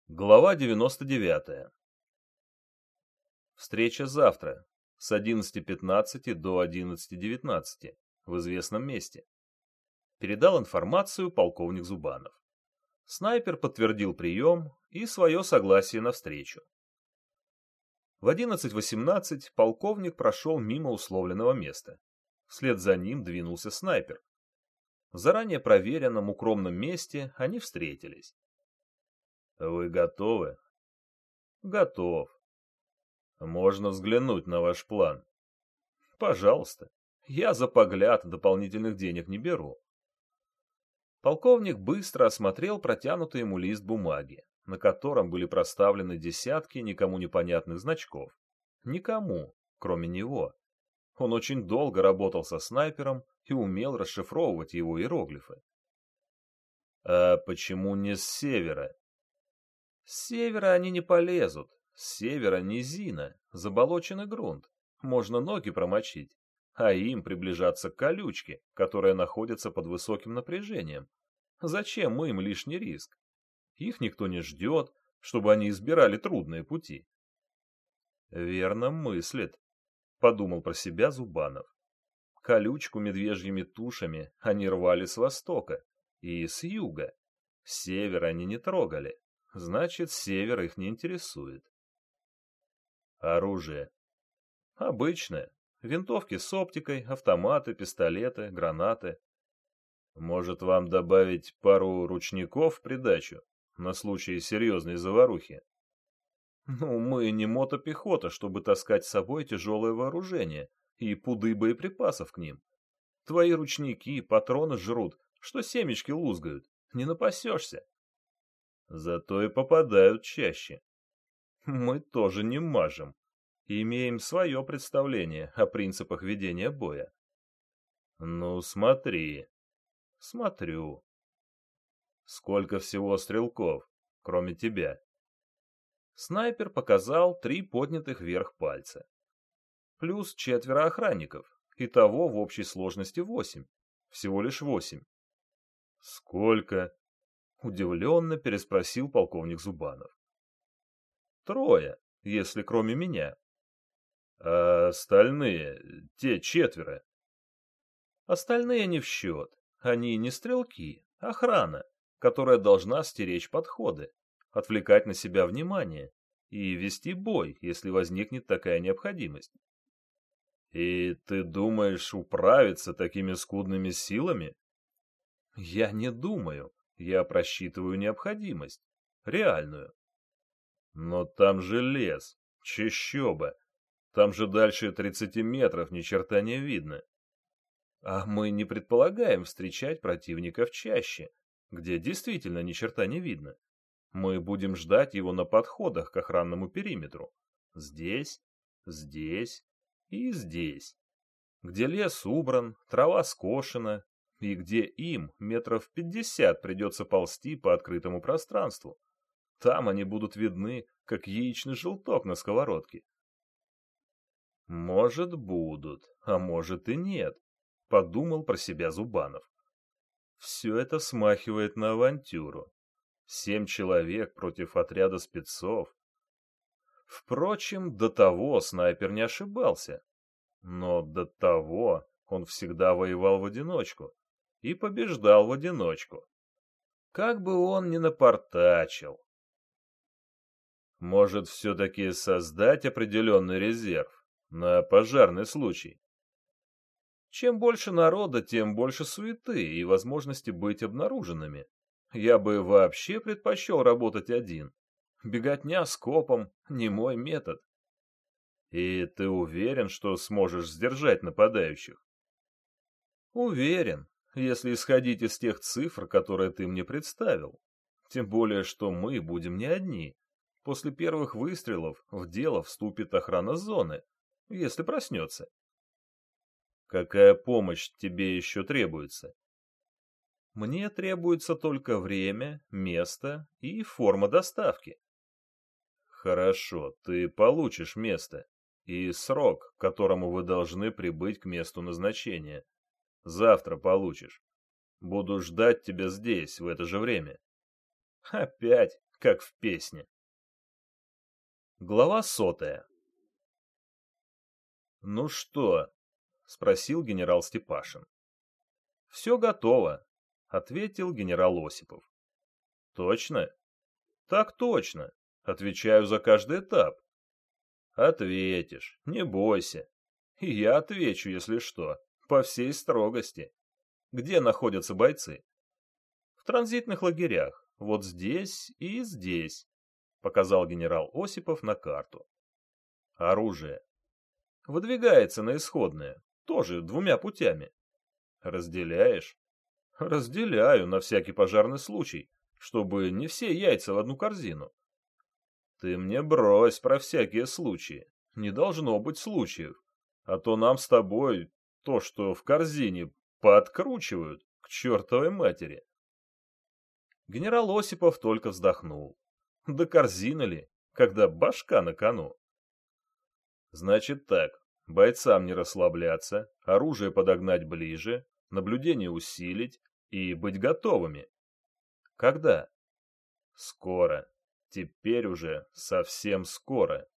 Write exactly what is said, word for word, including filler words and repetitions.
Глава девяносто девятая. Встреча завтра с одиннадцати пятнадцати до одиннадцати девятнадцати в известном месте. Передал информацию полковник Зубанов. Снайпер подтвердил прием и свое согласие на встречу. В одиннадцать восемнадцать полковник прошел мимо условленного места. Вслед за ним двинулся снайпер. В заранее проверенном укромном месте они встретились. «Вы готовы?» «Готов. Можно взглянуть на ваш план?» «Пожалуйста. Я за погляд дополнительных денег не беру». Полковник быстро осмотрел протянутый ему лист бумаги, на котором были проставлены десятки никому непонятных значков. Никому, кроме него. Он очень долго работал со снайпером и умел расшифровывать его иероглифы. «А почему не с севера?» С севера они не полезут. С севера низина, заболоченный грунт. Можно ноги промочить, а им приближаться к колючке, которая находится под высоким напряжением. Зачем им лишний риск? Их никто не ждет, чтобы они избирали трудные пути. Верно мыслит, подумал про себя Зубанов. Колючку медвежьими тушами они рвали с востока и с юга. С севера они не трогали. Значит, север их не интересует. Оружие. Обычное. Винтовки с оптикой, автоматы, пистолеты, гранаты. Может, вам добавить пару ручников в придачу, на случай серьезной заварухи? Ну, мы не мотопехота, чтобы таскать с собой тяжелое вооружение и пуды боеприпасов к ним. Твои ручники, патроны жрут, что семечки лузгают. Не напасешься. Зато и попадают чаще. Мы тоже не мажем. Имеем свое представление о принципах ведения боя. Ну, смотри. Смотрю. Сколько всего стрелков, кроме тебя? Снайпер показал три поднятых вверх пальца. Плюс четверо охранников. Итого в общей сложности восемь. Всего лишь восемь. Сколько? Удивленно переспросил полковник Зубанов. Трое, если кроме меня. А остальные, те четверо? Остальные не в счет. Они не стрелки, охрана, которая должна стеречь подходы, отвлекать на себя внимание и вести бой, если возникнет такая необходимость. И ты думаешь управиться такими скудными силами? Я не думаю. Я просчитываю необходимость, реальную. Но там же лес, чащоба, там же дальше тридцати метров ни черта не видно. А мы не предполагаем встречать противника в чаще, где действительно ни черта не видно. Мы будем ждать его на подходах к охранному периметру. Здесь, здесь и здесь. Где лес убран, трава скошена, и где им метров пятьдесят придется ползти по открытому пространству. Там они будут видны, как яичный желток на сковородке. Может, будут, а может и нет, подумал про себя Зубанов. Все это смахивает на авантюру. Семь человек против отряда спецов. Впрочем, до того снайпер не ошибался. Но до того он всегда воевал в одиночку. И побеждал в одиночку. Как бы он ни напортачил. Может, все-таки создать определенный резерв на пожарный случай? Чем больше народа, тем больше суеты и возможности быть обнаруженными. Я бы вообще предпочел работать один. Беготня с копом — не мой метод. И ты уверен, что сможешь сдержать нападающих? Уверен. Если исходить из тех цифр, которые ты мне представил. Тем более, что мы будем не одни. После первых выстрелов в дело вступит охрана зоны, если проснется. Какая помощь тебе еще требуется? Мне требуется только время, место и форма доставки. Хорошо, ты получишь место и срок, к которому вы должны прибыть к месту назначения. Завтра получишь. Буду ждать тебя здесь, в это же время. Опять как в песне. Глава сотая. «Ну что?» — спросил генерал Степашин. «Все готово», — ответил генерал Осипов. «Точно?» «Так точно. Отвечаю за каждый этап». «Ответишь, не бойся. И я отвечу, если что, по всей строгости. Где находятся бойцы?» «В транзитных лагерях. Вот здесь и здесь», — показал генерал Осипов на карту. «Оружие?» «Выдвигается на исходное, тоже двумя путями». «Разделяешь?» «Разделяю на всякий пожарный случай, чтобы не все яйца в одну корзину». «Ты мне брось про всякие случаи. Не должно быть случаев. А то нам с тобой то, что в корзине, пооткручивают к чертовой матери». Генерал Осипов только вздохнул. Да корзина ли, когда башка на кону? «Значит так, бойцам не расслабляться, оружие подогнать ближе, наблюдение усилить и быть готовыми». «Когда?» «Скоро. Теперь уже совсем скоро».